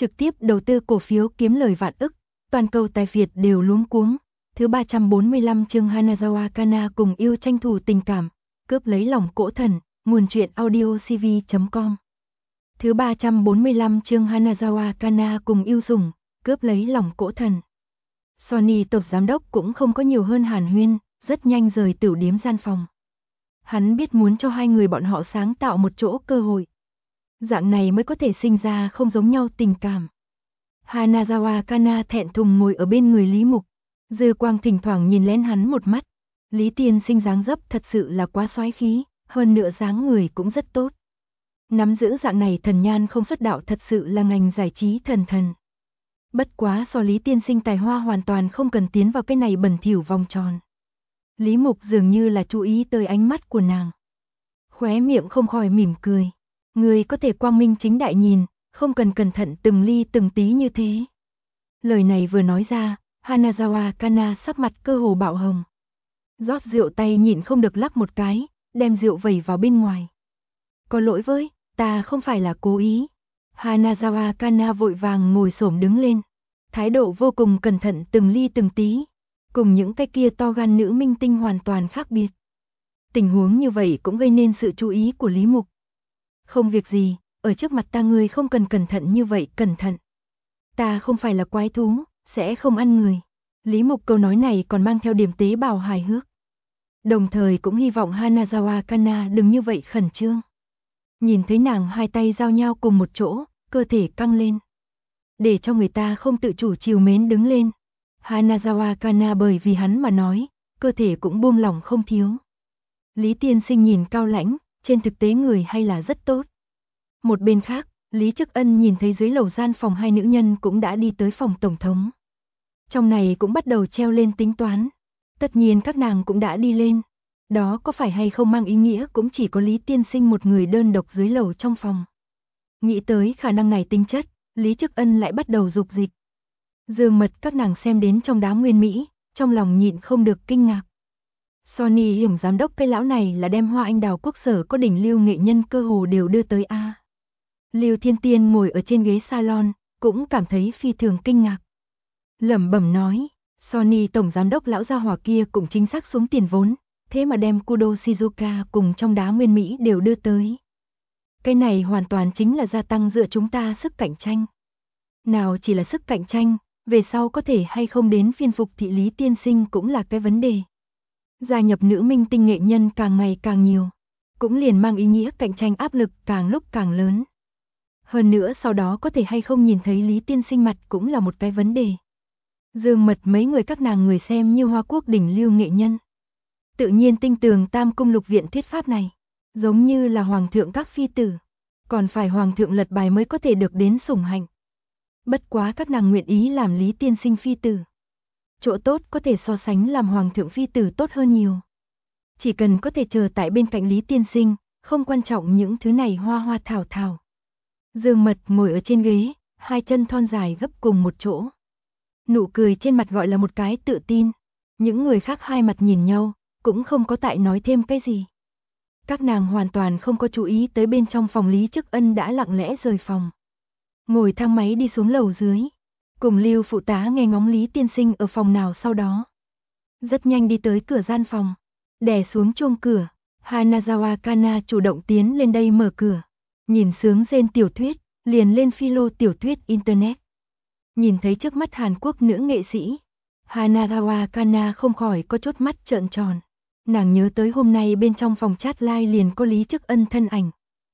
trực tiếp đầu tư cổ phiếu kiếm lời vạn ức, toàn cầu tài Việt đều luống cuống. Thứ 345 chương Hanazawa Kana cùng yêu tranh thủ tình cảm, cướp lấy lòng cỗ thần, nguồn truyện audio cv.com. Thứ 345 chương Hanazawa Kana cùng yêu sủng, cướp lấy lòng cỗ thần. Sony tổng giám đốc cũng không có nhiều hơn hàn huyên, rất nhanh rời tửu điếm gian phòng. Hắn biết muốn cho hai người bọn họ sáng tạo một chỗ cơ hội. Dạng này mới có thể sinh ra không giống nhau tình cảm. Hanazawa Kana thẹn thùng ngồi ở bên người Lý Mục. Dư quang thỉnh thoảng nhìn lén hắn một mắt. Lý tiên sinh dáng dấp thật sự là quá soái khí, hơn nữa dáng người cũng rất tốt. Nắm giữ dạng này thần nhan không xuất đạo thật sự là ngành giải trí thần thần. Bất quá so Lý tiên sinh tài hoa hoàn toàn không cần tiến vào cái này bẩn thỉu vòng tròn. Lý Mục dường như là chú ý tới ánh mắt của nàng. Khóe miệng không khỏi mỉm cười. Người có thể quang minh chính đại nhìn, không cần cẩn thận từng ly từng tí như thế. Lời này vừa nói ra, Hanazawa Kana sắc mặt cơ hồ bạo hồng. Rót rượu tay nhịn không được lắc một cái, đem rượu vẩy vào bên ngoài. Có lỗi với, ta không phải là cố ý. Hanazawa Kana vội vàng ngồi xổm đứng lên. Thái độ vô cùng cẩn thận từng ly từng tí. Cùng những cái kia to gan nữ minh tinh hoàn toàn khác biệt. Tình huống như vậy cũng gây nên sự chú ý của Lý Mục. Không việc gì, ở trước mặt ta ngươi không cần cẩn thận như vậy, cẩn thận. Ta không phải là quái thú, sẽ không ăn người. Lý Mục câu nói này còn mang theo điểm tế bào hài hước. Đồng thời cũng hy vọng Hanazawa Kana đừng như vậy khẩn trương. Nhìn thấy nàng hai tay giao nhau cùng một chỗ, cơ thể căng lên. Để cho người ta không tự chủ trìu mến đứng lên. Hanazawa Kana bởi vì hắn mà nói, cơ thể cũng buông lỏng không thiếu. Lý tiên sinh nhìn cao lãnh, trên thực tế người hay là rất tốt. Một bên khác, Lý Chức Ân nhìn thấy dưới lầu gian phòng hai nữ nhân cũng đã đi tới phòng tổng thống. Trong này cũng bắt đầu treo lên tính toán. Tất nhiên các nàng cũng đã đi lên. Đó có phải hay không mang ý nghĩa cũng chỉ có Lý tiên sinh một người đơn độc dưới lầu trong phòng. Nghĩ tới khả năng này tính chất, Lý Chức Ân lại bắt đầu dục dịch. Dương Mật các nàng xem đến trong đám nguyên Mỹ, trong lòng nhịn không được kinh ngạc. Sony hiểm giám đốc cái lão này là đem Hoa Anh Đào quốc sở có đỉnh lưu nghệ nhân cơ hồ đều đưa tới a. Lưu Thiên Tiên ngồi ở trên ghế salon, cũng cảm thấy phi thường kinh ngạc. Lẩm bẩm nói, Sony tổng giám đốc lão gia hỏa kia cũng chính xác xuống tiền vốn, thế mà đem Kudo Shizuka cùng trong đá nguyên Mỹ đều đưa tới. Cái này hoàn toàn chính là gia tăng giữa chúng ta sức cạnh tranh. Nào chỉ là sức cạnh tranh, về sau có thể hay không đến phiên phục thị Lý tiên sinh cũng là cái vấn đề. Gia nhập nữ minh tinh nghệ nhân càng ngày càng nhiều, cũng liền mang ý nghĩa cạnh tranh áp lực càng lúc càng lớn. Hơn nữa sau đó có thể hay không nhìn thấy Lý tiên sinh mặt cũng là một cái vấn đề. Dương Mật mấy người các nàng người xem như Hoa Quốc đỉnh lưu nghệ nhân. Tự nhiên tinh tường Tam Cung Lục Viện thuyết pháp này, giống như là hoàng thượng các phi tử, còn phải hoàng thượng lật bài mới có thể được đến sủng hạnh. Bất quá các nàng nguyện ý làm Lý tiên sinh phi tử. Chỗ tốt có thể so sánh làm hoàng thượng phi tử tốt hơn nhiều. Chỉ cần có thể chờ tại bên cạnh Lý tiên sinh, không quan trọng những thứ này hoa hoa thảo thảo. Dương Mật ngồi ở trên ghế, hai chân thon dài gấp cùng một chỗ. Nụ cười trên mặt gọi là một cái tự tin. Những người khác hai mặt nhìn nhau, cũng không có tại nói thêm cái gì. Các nàng hoàn toàn không có chú ý tới bên trong phòng Lý Chức Ân đã lặng lẽ rời phòng. Ngồi thang máy đi xuống lầu dưới. Cùng Lưu phụ tá nghe ngóng Lý tiên sinh ở phòng nào sau đó. Rất nhanh đi tới cửa gian phòng. Đè xuống chuông cửa. Hanazawa Kana chủ động tiến lên đây mở cửa. Nhìn sướng rên tiểu thuyết, liền lên philo tiểu thuyết internet. Nhìn thấy trước mắt Hàn Quốc nữ nghệ sĩ, Hanazawa Kana không khỏi có chốt mắt trợn tròn. Nàng nhớ tới hôm nay bên trong phòng chat live liền có Lý Chức Ân thân ảnh.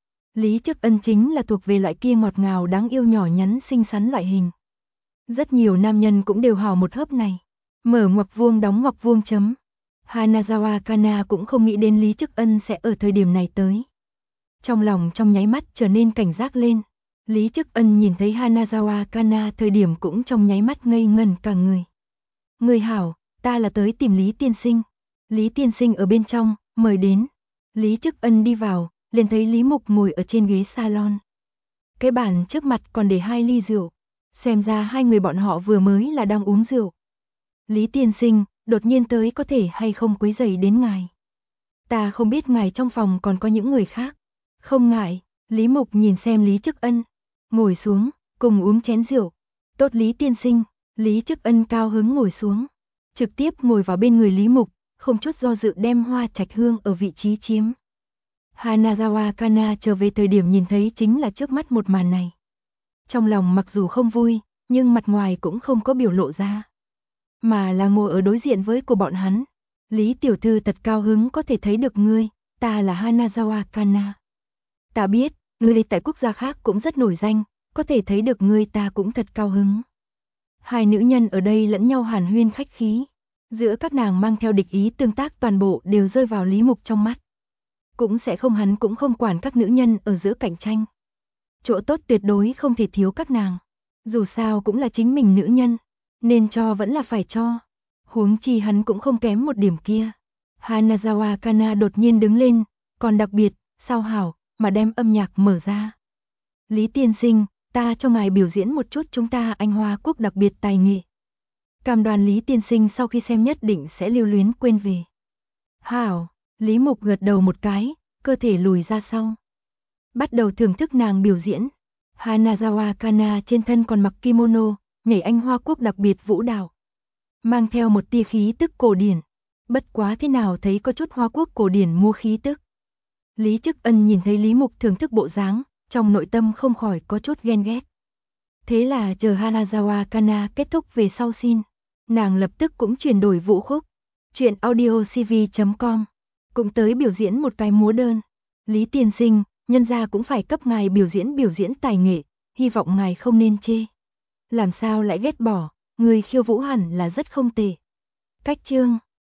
Lý Chức Ân chính là thuộc về loại kia ngọt ngào đáng yêu nhỏ nhắn xinh xắn loại hình. Rất nhiều nam nhân cũng đều hò một hớp này. Mở ngoặc vuông đóng ngoặc vuông chấm. Hanazawa Kana cũng không nghĩ đến Lý Chức Ân sẽ ở thời điểm này tới. Trong lòng trong nháy mắt trở nên cảnh giác lên. Lý Chức Ân nhìn thấy Hanazawa Kana thời điểm cũng trong nháy mắt ngây ngẩn cả người. Người hảo, ta là tới tìm Lý tiên sinh. Lý tiên sinh ở bên trong, mời đến. Lý Chức Ân đi vào, liền thấy Lý Mục ngồi ở trên ghế salon. Cái bàn trước mặt còn để 2 ly rượu. Xem ra hai người bọn họ vừa mới là đang uống rượu. Lý tiên sinh, đột nhiên tới có thể hay không quấy rầy đến ngài. Ta không biết ngài trong phòng còn có những người khác. Không ngại, Lý Mục nhìn xem Lý Chức Ân. Ngồi xuống, cùng uống chén rượu. Tốt Lý tiên sinh, Lý Chức Ân cao hứng ngồi xuống, trực tiếp ngồi vào bên người Lý Mục, không chút do dự đem Hoa Trạch Hương ở vị trí chiếm. Hanazawa Kana trở về thời điểm nhìn thấy chính là trước mắt một màn này. Trong lòng mặc dù không vui, nhưng mặt ngoài cũng không có biểu lộ ra, mà là ngồi ở đối diện với của bọn hắn. Lý tiểu thư thật cao hứng có thể thấy được ngươi, ta là Hanazawa Kana. Ta biết, ngươi tại quốc gia khác cũng rất nổi danh, có thể thấy được ngươi ta cũng thật cao hứng. Hai nữ nhân ở đây lẫn nhau hàn huyên khách khí, giữa các nàng mang theo địch ý tương tác toàn bộ đều rơi vào Lý Mục trong mắt. Cũng sẽ không, hắn cũng không quản các nữ nhân ở giữa cạnh tranh. Chỗ tốt tuyệt đối không thể thiếu các nàng. Dù sao cũng là chính mình nữ nhân, nên cho vẫn là phải cho. Huống chi hắn cũng không kém một điểm kia. Hanazawa Kana đột nhiên đứng lên, còn đặc biệt, sao hảo, mà đem âm nhạc mở ra. Lý tiên sinh, ta cho ngài biểu diễn một chút chúng ta Anh Hoa Quốc đặc biệt tài nghệ. Cam đoan Lý tiên sinh sau khi xem nhất định sẽ lưu luyến quên về. Hảo, Lý Mục gật đầu một cái, cơ thể lùi ra sau. Bắt đầu thưởng thức nàng biểu diễn. Hanazawa Kana trên thân còn mặc kimono, nhảy Anh Hoa Quốc đặc biệt vũ đạo. Mang theo một tia khí tức cổ điển. Bất quá thế nào thấy có chút Hoa Quốc cổ điển mua khí tức. Lý Chức Ân nhìn thấy Lý Mục thưởng thức bộ dáng, trong nội tâm không khỏi có chút ghen ghét. Thế là chờ Hanazawa Kana kết thúc về sau xin. Nàng lập tức cũng chuyển đổi vũ khúc. Chuyện audiocv.com cũng tới biểu diễn một cái múa đơn. Lý tiên sinh, nhân gia cũng phải cấp ngài biểu diễn tài nghệ, hy vọng ngài không nên chê. Làm sao lại ghét bỏ, người khiêu vũ hẳn là rất không tệ. Cách chương